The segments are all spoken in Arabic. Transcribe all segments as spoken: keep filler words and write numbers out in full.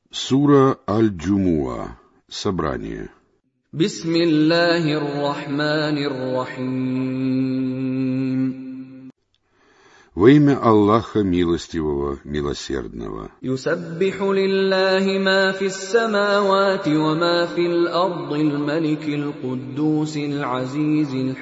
Сура Аль-Джумуа. Собрание. Бисмиллахир рахманир рахим. Во имя Аллаха Милостивого, Милосердного. Юсаббиху лиллахи ма фис самавати ва ма фил ардил маликил куддусил азизил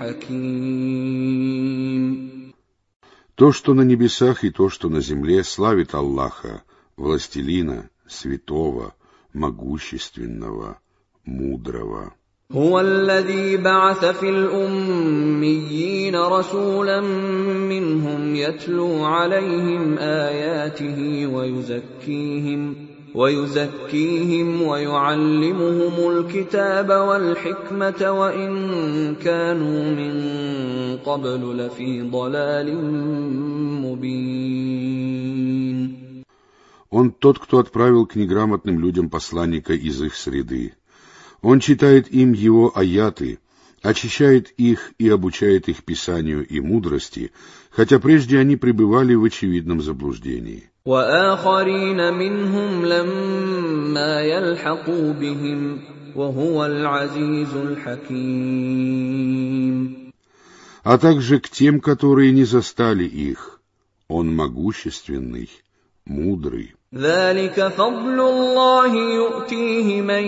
хаким. То, что на небесах, и то, что на земле, славит Аллаха, Властелина, Святого, Могущественного, Мудрого. هو الذي بعث في الأميين رسولا منهم يتلو عليهم آياته ويزكيهم ويزكيهم ويعلمهم الكتاب والحكمة وإن كانوا من قبل لفي ضلال مبين. Он тот, кто отправил к неграмотным людям посланника из их среды. Он читает им его аяты, очищает их и обучает их писанию и мудрости, хотя прежде они пребывали в очевидном заблуждении. وآخرين منهم لما يلحقوا بهم وهو العزيز الحكيم. А также к тем, которые не застали их, он могущественный, мудрый. ذلك فضل الله يؤتيه من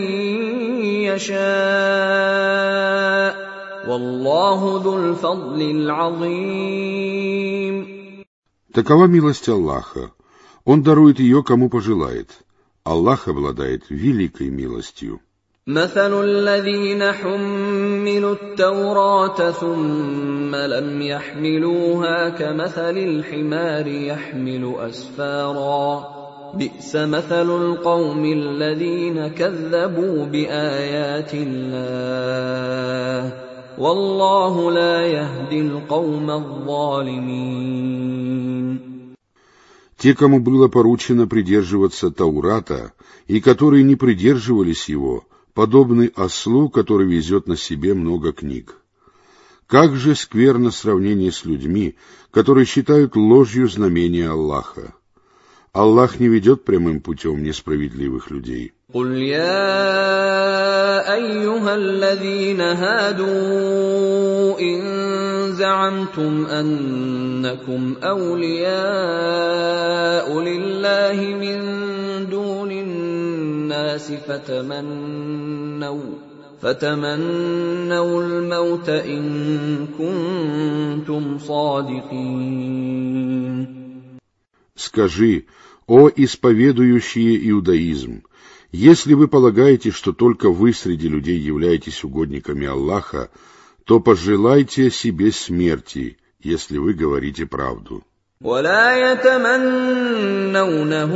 يشاء والله ذو الفضل العظيم. Такова милость Аллаха. Он дарует ее, кому пожелает. Аллах обладает великой милостью. مثل الذين حملوا التوراة ثم لم يحملوها كمثل الحمار يحمل أسفارا بئس مثل القوم الذين كذبوا بآيات الله والله لا يهدي القوم الظالمين. Те, кому было поручено придерживаться Таурата, и которые не придерживались его, подобны ослу, который везет на себе много книг. Как же скверно сравнение с людьми, которые считают ложью знамения Аллаха. Аллах не ведет прямым путем несправедливых людей. قُلْ يَا أَيُّهَا الَّذِينَ هَادُوا إِن زَعَمْتُمْ أَنَّكُمْ أَوْلِيَاءُ لِلَّهِ مِن دُونِ النَّاسِ فَتَمَنَّوْا فَتَمَنَّوُا الْمَوْتَ إِن كُنتُمْ صَادِقِينَ. Скажи, о исповедующие иудаизм, если вы полагаете, что только вы среди людей являетесь угодниками Аллаха, то пожелайте себе смерти, если вы говорите правду. ولا يتمنونه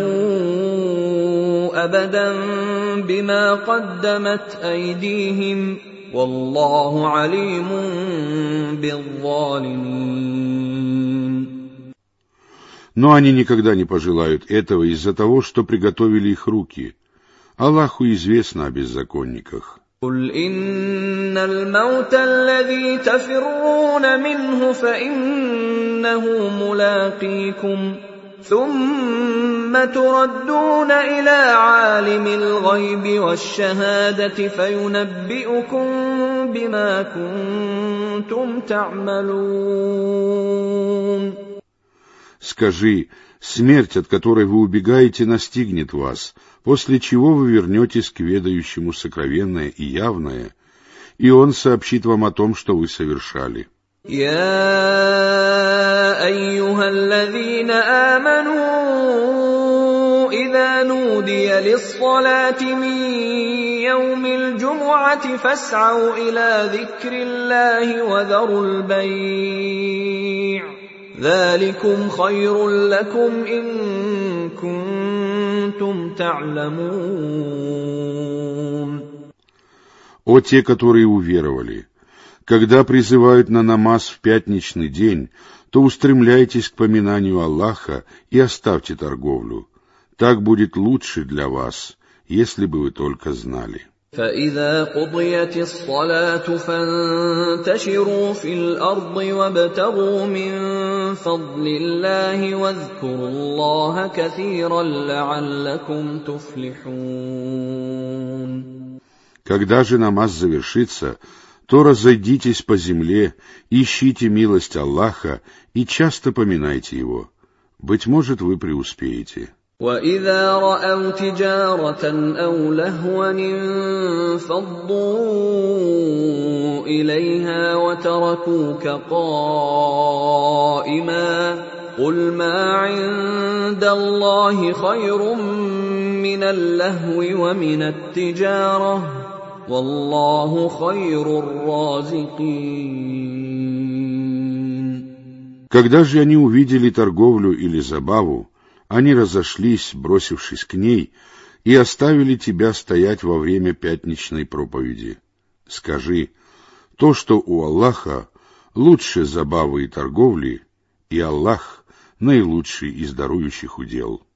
أبدا بما قدمت أيديهم والله عليم بالظالمين. Но они никогда не пожелают этого из-за того, что приготовили их руки. Аллаху известно о беззаконниках. قُلْ إِنَّ الْمَوْتَ الَّذِي تَفِرُّونَ مِنْهُ فَإِنَّهُ مُلَاقِيكُمْ ثُمَّ تُرَدُّونَ إِلَى عَالِمِ الْغَيْبِ وَالشَّهَادَةِ فَيُنَبِّئُكُم بِمَا كُنتُمْ تَعْمَلُونَ. Скажи, смерть, от которой вы убегаете, настигнет вас, после чего вы вернетесь к ведающему сокровенное и явное, и он сообщит вам о том, что вы совершали. يا أيها الذين آمنوا إذا نودي للصلاة من يوم الجمعة فاسعوا إلى ذكر الله وذروا البيع ذلكم خير لكم إن كنتم تعلمون. О те, которые уверовали! Когда призывают на намаз в пятничный день, то устремляйтесь к поминанию Аллаха и оставьте торговлю. Так будет лучше для вас, если бы вы только знали. فإذا قضيت الصلاة فانتشروا في الأرض وابتغوا من فضل الله واذكروا الله كثيرا لعلكم تفلحون. Когда же намаз завершится, то разойдитесь по земле, ищите милость Аллаха и часто поминайте Его. Быть может, вы преуспеете. وَإِذَا رَأَوْا تِجَارَةً أَوْ لَهْوًا انفَضُّوا إِلَيْهَا وَتَرَكُوكَ قَائِمًا قُلْ مَا عِندَ اللَّهِ خَيْرٌ مِّنَ اللَّهْوِ وَمِنَ التِّجَارَةِ وَاللَّهُ خَيْرُ الرَّازِقِينَ. Когда же они увидели торговлю или забаву, они разошлись, бросившись к ней, и оставили тебя стоять во время пятничной проповеди. Скажи, то, что у Аллаха лучше забавы и торговли, и Аллах наилучший из дарующих удел.